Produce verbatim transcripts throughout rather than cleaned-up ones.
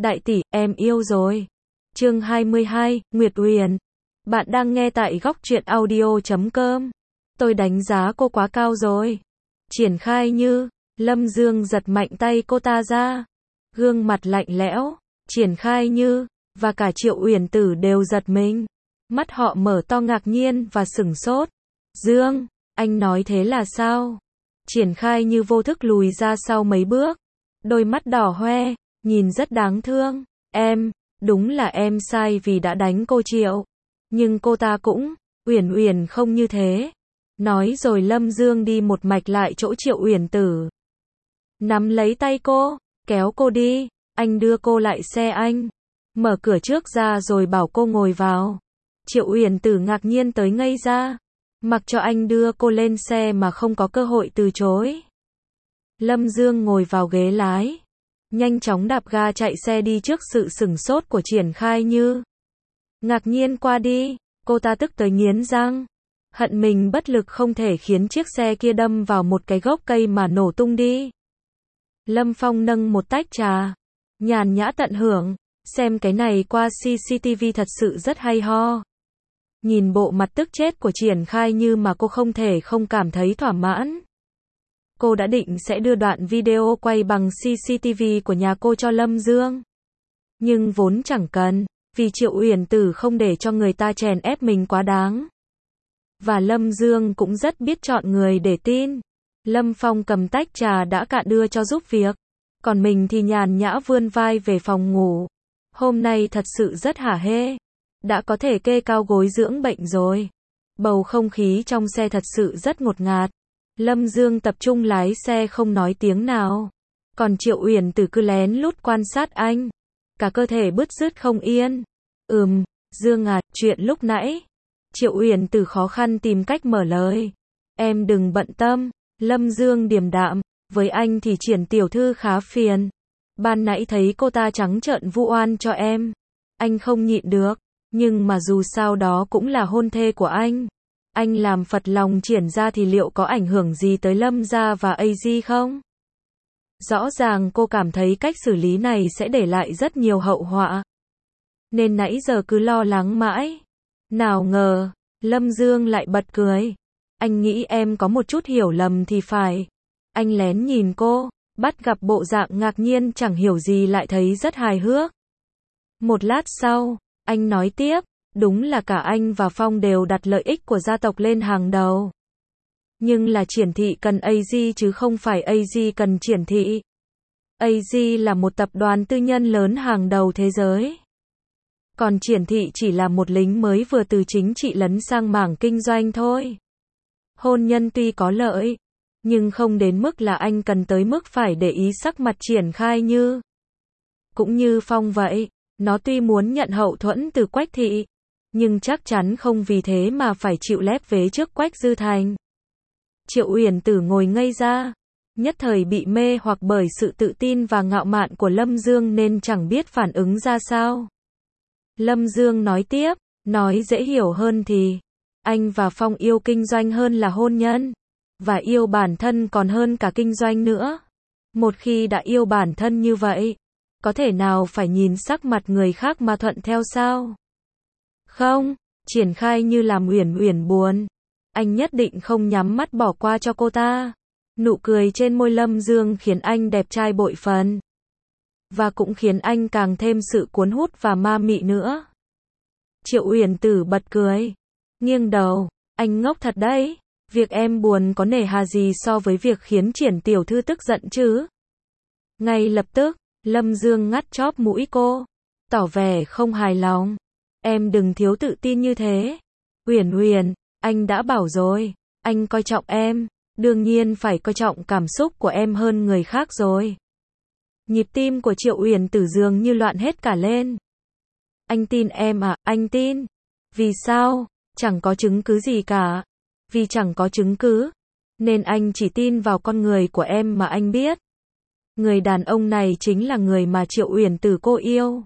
Đại tỷ, em yêu rồi. Chương hai mươi hai, Nguyệt Uyển. Bạn đang nghe tại góc truyện audio chấm com. Tôi đánh giá cô quá cao rồi. Triển Khai Như. Lâm Dương giật mạnh tay cô ta ra. Gương mặt lạnh lẽo. Triển Khai Như và cả Triệu Uyển Tử đều giật mình. Mắt họ mở to ngạc nhiên và sửng sốt. Dương, anh nói thế là sao? Triển Khai Như vô thức lùi ra sau mấy bước. Đôi mắt đỏ hoe, nhìn rất đáng thương. Em, đúng là em sai vì đã đánh cô Triệu. Nhưng cô ta cũng, Uyển Uyển không như thế. Nói rồi Lâm Dương đi một mạch lại chỗ Triệu Uyển Tử. Nắm lấy tay cô, kéo cô đi, anh đưa cô lại xe anh. Mở cửa trước ra rồi bảo cô ngồi vào. Triệu Uyển Tử ngạc nhiên tới ngây ra. Mặc cho anh đưa cô lên xe mà không có cơ hội từ chối. Lâm Dương ngồi vào ghế lái. Nhanh chóng đạp ga chạy xe đi trước sự sửng sốt của Triển Khai Như. Ngạc nhiên qua đi, cô ta tức tới nghiến răng. Hận mình bất lực không thể khiến chiếc xe kia đâm vào một cái gốc cây mà nổ tung đi. Lâm Phong nâng một tách trà. Nhàn nhã tận hưởng. Xem cái này qua xê xê tê vê thật sự rất hay ho. Nhìn bộ mặt tức chết của Triển Khai Như mà cô không thể không cảm thấy thỏa mãn. Cô đã định sẽ đưa đoạn video quay bằng xê xê tê vê của nhà cô cho Lâm Dương. Nhưng vốn chẳng cần, vì Triệu Uyển Tử không để cho người ta chèn ép mình quá đáng. Và Lâm Dương cũng rất biết chọn người để tin. Lâm Phong cầm tách trà đã cạn đưa cho giúp việc. Còn mình thì nhàn nhã vươn vai về phòng ngủ. Hôm nay thật sự rất hả hê. Đã có thể kê cao gối dưỡng bệnh rồi. Bầu không khí trong xe thật sự rất ngột ngạt. Lâm Dương tập trung lái xe không nói tiếng nào. Còn Triệu Uyển Tử cứ lén lút quan sát anh. Cả cơ thể bứt rứt không yên. Ừm, Dương à, chuyện lúc nãy. Triệu Uyển Tử khó khăn tìm cách mở lời. Em đừng bận tâm. Lâm Dương điềm đạm. Với anh thì Triển tiểu thư khá phiền. Ban nãy thấy cô ta trắng trợn vu oan cho em. Anh không nhịn được. Nhưng mà dù sao đó cũng là hôn thê của anh. Anh làm phật lòng Triển ra thì liệu có ảnh hưởng gì tới Lâm gia và a giê không? Rõ ràng cô cảm thấy cách xử lý này sẽ để lại rất nhiều hậu họa. Nên nãy giờ cứ lo lắng mãi. Nào ngờ, Lâm Dương lại bật cười. Anh nghĩ em có một chút hiểu lầm thì phải. Anh lén nhìn cô, bắt gặp bộ dạng ngạc nhiên chẳng hiểu gì lại thấy rất hài hước. Một lát sau, anh nói tiếp. Đúng là cả anh và Phong đều đặt lợi ích của gia tộc lên hàng đầu. Nhưng là Triển thị cần a giê chứ không phải a giê cần Triển thị. a giê là một tập đoàn tư nhân lớn hàng đầu thế giới. Còn Triển thị chỉ là một lính mới vừa từ chính trị lấn sang mảng kinh doanh thôi. Hôn nhân tuy có lợi, nhưng không đến mức là anh cần tới mức phải để ý sắc mặt Triển Khai Như. Cũng như Phong vậy, nó tuy muốn nhận hậu thuẫn từ Quách thị. Nhưng chắc chắn không vì thế mà phải chịu lép vế trước Quách Dư Thành. Triệu Uyển Tử ngồi ngây ra. Nhất thời bị mê hoặc bởi sự tự tin và ngạo mạn của Lâm Dương nên chẳng biết phản ứng ra sao. Lâm Dương nói tiếp, nói dễ hiểu hơn thì, anh và Phong yêu kinh doanh hơn là hôn nhân. Và yêu bản thân còn hơn cả kinh doanh nữa. Một khi đã yêu bản thân như vậy, có thể nào phải nhìn sắc mặt người khác mà thuận theo sao? Không, Triển Khai Như làm Uyển Uyển buồn. Anh nhất định không nhắm mắt bỏ qua cho cô ta. Nụ cười trên môi Lâm Dương khiến anh đẹp trai bội phần. Và cũng khiến anh càng thêm sự cuốn hút và ma mị nữa. Triệu Uyển Tử bật cười. Nghiêng đầu, anh ngốc thật đấy. Việc em buồn có nể hà gì so với việc khiến Triển tiểu thư tức giận chứ? Ngay lập tức, Lâm Dương ngắt chóp mũi cô. Tỏ vẻ không hài lòng. Em đừng thiếu tự tin như thế. Uyển Uyển, anh đã bảo rồi, anh coi trọng em, đương nhiên phải coi trọng cảm xúc của em hơn người khác rồi. Nhịp tim của Triệu Uyển Tử dường như loạn hết cả lên. Anh tin em à, anh tin. Vì sao? Chẳng có chứng cứ gì cả. Vì chẳng có chứng cứ, nên anh chỉ tin vào con người của em mà anh biết. Người đàn ông này chính là người mà Triệu Uyển Tử cô yêu.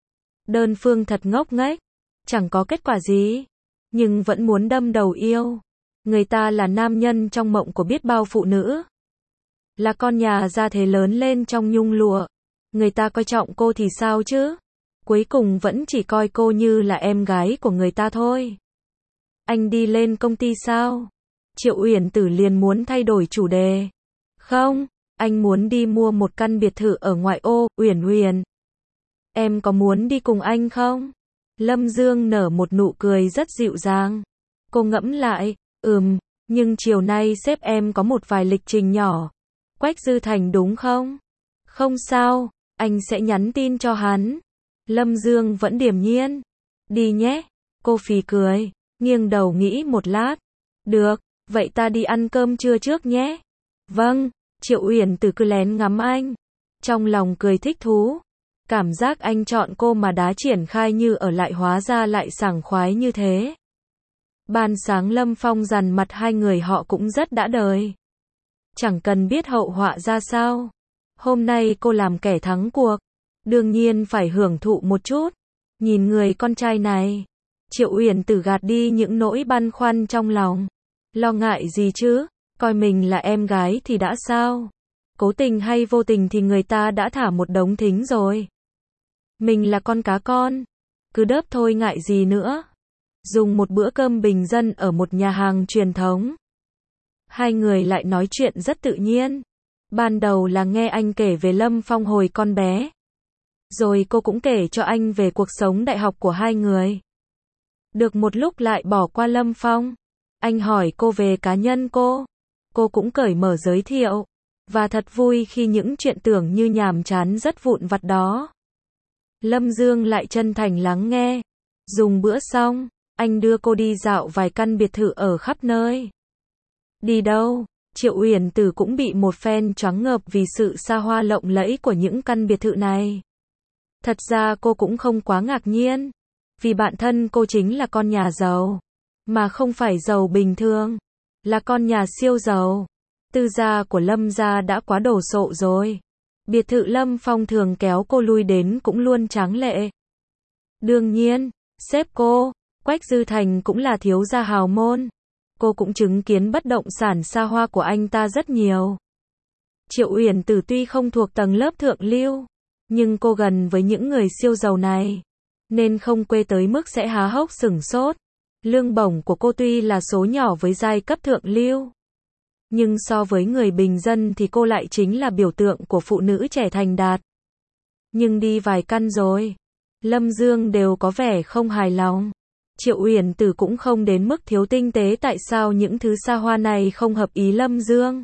Đơn phương thật ngốc nghếch, chẳng có kết quả gì, nhưng vẫn muốn đâm đầu yêu. Người ta là nam nhân trong mộng của biết bao phụ nữ. Là con nhà gia thế lớn lên trong nhung lụa. Người ta coi trọng cô thì sao chứ? Cuối cùng vẫn chỉ coi cô như là em gái của người ta thôi. Anh đi lên công ty sao? Triệu Uyển Tử liền muốn thay đổi chủ đề. Không, anh muốn đi mua một căn biệt thự ở ngoại ô. Uyển Uyển, em có muốn đi cùng anh không? Lâm Dương nở một nụ cười rất dịu dàng. Cô ngẫm lại, ừm, nhưng chiều nay sếp em có một vài lịch trình nhỏ. Quách Dư Thành đúng không? Không sao, anh sẽ nhắn tin cho hắn. Lâm Dương vẫn điềm nhiên. Đi nhé. Cô phì cười, nghiêng đầu nghĩ một lát. Được, vậy ta đi ăn cơm trưa trước nhé. Vâng, Triệu Uyển Tử cứ lén ngắm anh. Trong lòng cười thích thú. Cảm giác anh chọn cô mà đá triển khai như ở lại hóa ra lại sảng khoái như thế. Ban sáng Lâm Phong dằn mặt hai người họ cũng rất đã đời. Chẳng cần biết hậu họa ra sao. Hôm nay cô làm kẻ thắng cuộc. Đương nhiên phải hưởng thụ một chút. Nhìn người con trai này. Triệu Uyển Tử gạt đi những nỗi băn khoăn trong lòng. Lo ngại gì chứ? Coi mình là em gái thì đã sao? Cố tình hay vô tình thì người ta đã thả một đống thính rồi. Mình là con cá con. Cứ đớp thôi ngại gì nữa. Dùng một bữa cơm bình dân ở một nhà hàng truyền thống. Hai người lại nói chuyện rất tự nhiên. Ban đầu là nghe anh kể về Lâm Phong hồi con bé. Rồi cô cũng kể cho anh về cuộc sống đại học của hai người. Được một lúc lại bỏ qua Lâm Phong. Anh hỏi cô về cá nhân cô. Cô cũng cởi mở giới thiệu. Và thật vui khi những chuyện tưởng như nhàm chán rất vụn vặt đó. Lâm Dương lại chân thành lắng nghe. Dùng bữa xong, anh đưa cô đi dạo vài căn biệt thự ở khắp nơi. Đi đâu? Triệu Uyển Tử cũng bị một phen choáng ngợp vì sự xa hoa lộng lẫy của những căn biệt thự này. Thật ra cô cũng không quá ngạc nhiên. Vì bạn thân cô chính là con nhà giàu. Mà không phải giàu bình thường. Là con nhà siêu giàu. Tư gia của Lâm gia đã quá đồ sộ rồi. Biệt thự Lâm Phong thường kéo cô lui đến cũng luôn tráng lệ. Đương nhiên, sếp cô, Quách Dư Thành cũng là thiếu gia hào môn. Cô cũng chứng kiến bất động sản xa hoa của anh ta rất nhiều. Triệu Uyển Tử tuy không thuộc tầng lớp thượng lưu, nhưng cô gần với những người siêu giàu này, nên không quê tới mức sẽ há hốc sửng sốt. Lương bổng của cô tuy là số nhỏ với giai cấp thượng lưu, nhưng so với người bình dân thì cô lại chính là biểu tượng của phụ nữ trẻ thành đạt. Nhưng đi vài căn rồi, Lâm Dương đều có vẻ không hài lòng. Triệu Uyển Tử cũng không đến mức thiếu tinh tế tại sao những thứ xa hoa này không hợp ý Lâm Dương.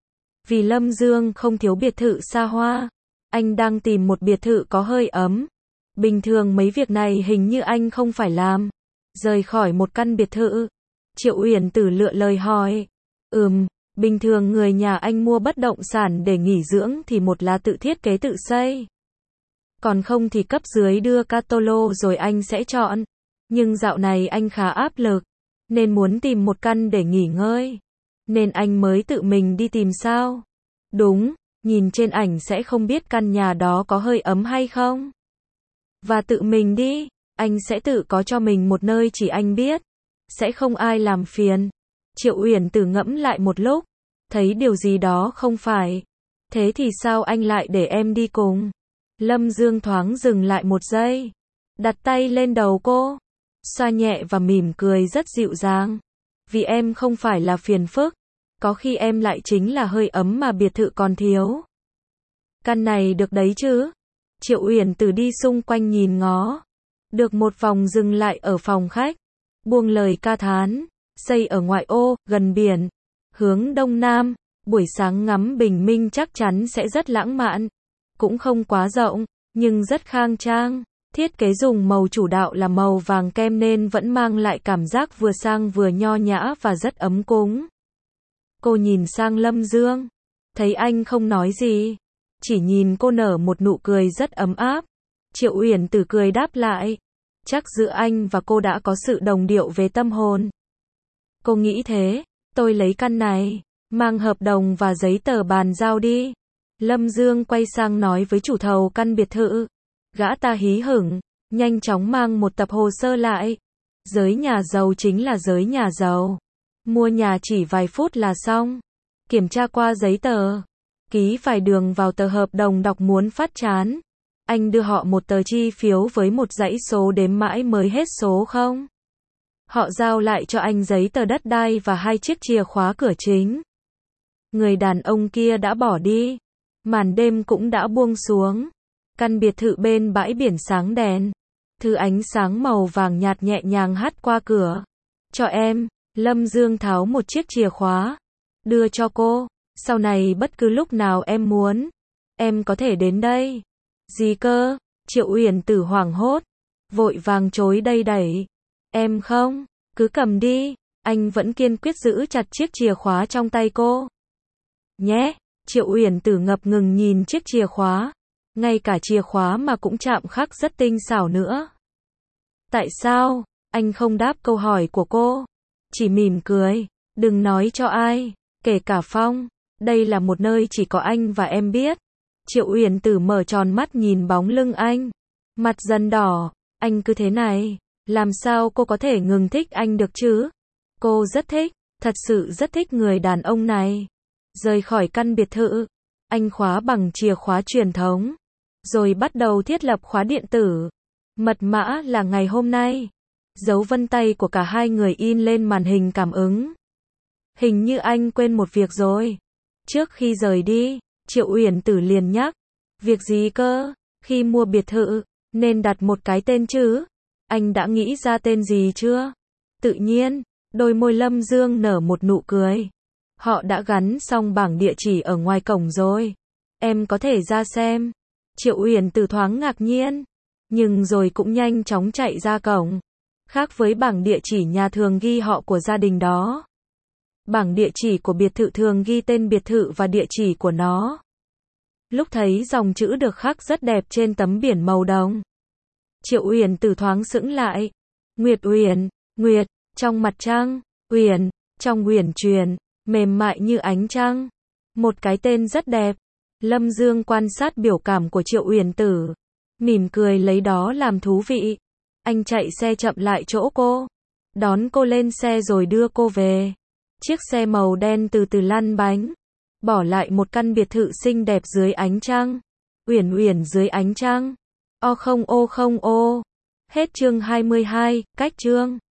Vì Lâm Dương không thiếu biệt thự xa hoa. Anh đang tìm một biệt thự có hơi ấm. Bình thường mấy việc này hình như anh không phải làm. Rời khỏi một căn biệt thự. Triệu Uyển Tử lựa lời hỏi. Ừm, bình thường người nhà anh mua bất động sản để nghỉ dưỡng thì một là tự thiết kế tự xây. Còn không thì cấp dưới đưa catalog rồi anh sẽ chọn. Nhưng dạo này anh khá áp lực. Nên muốn tìm một căn để nghỉ ngơi. Nên anh mới tự mình đi tìm sao? Đúng, nhìn trên ảnh sẽ không biết căn nhà đó có hơi ấm hay không. Và tự mình đi, anh sẽ tự có cho mình một nơi chỉ anh biết. Sẽ không ai làm phiền. Triệu Uyển Tử ngẫm lại một lúc. Thấy điều gì đó không phải. Thế thì sao anh lại để em đi cùng? Lâm Dương thoáng dừng lại một giây. Đặt tay lên đầu cô. Xoa nhẹ và mỉm cười rất dịu dàng. Vì em không phải là phiền phức. Có khi em lại chính là hơi ấm mà biệt thự còn thiếu. Căn này được đấy chứ? Triệu Uyển Tử đi xung quanh nhìn ngó. Được một vòng dừng lại ở phòng khách. Buông lời ca thán. Xây ở ngoại ô, gần biển. Hướng đông nam. Buổi sáng ngắm bình minh chắc chắn sẽ rất lãng mạn. Cũng không quá rộng, nhưng rất khang trang. Thiết kế dùng màu chủ đạo là màu vàng kem nên vẫn mang lại cảm giác vừa sang vừa nho nhã và rất ấm cúng. Cô nhìn sang Lâm Dương. Thấy anh không nói gì. Chỉ nhìn cô nở một nụ cười rất ấm áp. Triệu Uyển Tử cười đáp lại. Chắc giữa anh và cô đã có sự đồng điệu về tâm hồn. Cô nghĩ thế. Tôi lấy căn này. Mang hợp đồng và giấy tờ bàn giao đi. Lâm Dương quay sang nói với chủ thầu căn biệt thự. Gã ta hí hửng. Nhanh chóng mang một tập hồ sơ lại. Giới nhà giàu chính là giới nhà giàu. Mua nhà chỉ vài phút là xong. Kiểm tra qua giấy tờ. ký phải đường vào tờ hợp đồng đọc muốn phát chán. Anh đưa họ một tờ chi phiếu với một dãy số đếm mãi mới hết số không? Họ giao lại cho anh giấy tờ đất đai và hai chiếc chìa khóa cửa chính. Người đàn ông kia đã bỏ đi. Màn đêm cũng đã buông xuống. Căn biệt thự bên bãi biển sáng đèn. Thứ ánh sáng màu vàng nhạt nhẹ nhàng hắt qua cửa. Cho em. Lâm Dương tháo một chiếc chìa khóa. Đưa cho cô. Sau này bất cứ lúc nào em muốn. Em có thể đến đây. Gì cơ? Triệu Uyển Tử hoảng hốt. Vội vàng chối đây đẩy. Em không. Cứ cầm đi. Anh vẫn kiên quyết giữ chặt chiếc chìa khóa trong tay cô. Nhé. Triệu Uyển Tử ngập ngừng nhìn chiếc chìa khóa. Ngay cả chìa khóa mà cũng chạm khắc rất tinh xảo nữa. Tại sao? Anh không đáp câu hỏi của cô. Chỉ mỉm cười. Đừng nói cho ai. Kể cả Phong. Đây là một nơi chỉ có anh và em biết. Triệu Uyển Tử mở tròn mắt nhìn bóng lưng anh. Mặt dần đỏ. Anh cứ thế này. Làm sao cô có thể ngừng thích anh được chứ? Cô rất thích. Thật sự rất thích người đàn ông này. Rời khỏi căn biệt thự. Anh khóa bằng chìa khóa truyền thống. Rồi bắt đầu thiết lập khóa điện tử. Mật mã là ngày hôm nay. Dấu vân tay của cả hai người in lên màn hình cảm ứng. Hình như anh quên một việc rồi. Trước khi rời đi, Triệu Uyển Tử liền nhắc. Việc gì cơ? Khi mua biệt thự, nên đặt một cái tên chứ? Anh đã nghĩ ra tên gì chưa? Tự nhiên, đôi môi Lâm Dương nở một nụ cười. Họ đã gắn xong bảng địa chỉ ở ngoài cổng rồi. Em có thể ra xem. Triệu Uyển Tử thoáng ngạc nhiên. Nhưng rồi cũng nhanh chóng chạy ra cổng. Khác với bảng địa chỉ nhà thường ghi họ của gia đình đó. Bảng địa chỉ của biệt thự thường ghi tên biệt thự và địa chỉ của nó. Lúc thấy dòng chữ được khắc rất đẹp trên tấm biển màu đồng. Triệu Uyển Tử thoáng sững lại. Nguyệt Uyển, Nguyệt, trong mặt trăng, Uyển, trong uyển chuyển, mềm mại như ánh trăng. Một cái tên rất đẹp. Lâm Dương quan sát biểu cảm của Triệu Uyển Tử. Mỉm cười lấy đó làm thú vị. Anh chạy xe chậm lại chỗ cô. Đón cô lên xe rồi đưa cô về. Chiếc xe màu đen từ từ lăn bánh. Bỏ lại một căn biệt thự xinh đẹp dưới ánh trăng. Uyển uyển dưới ánh trăng. O không ô không ô. Hết chương hai mươi hai, cách chương.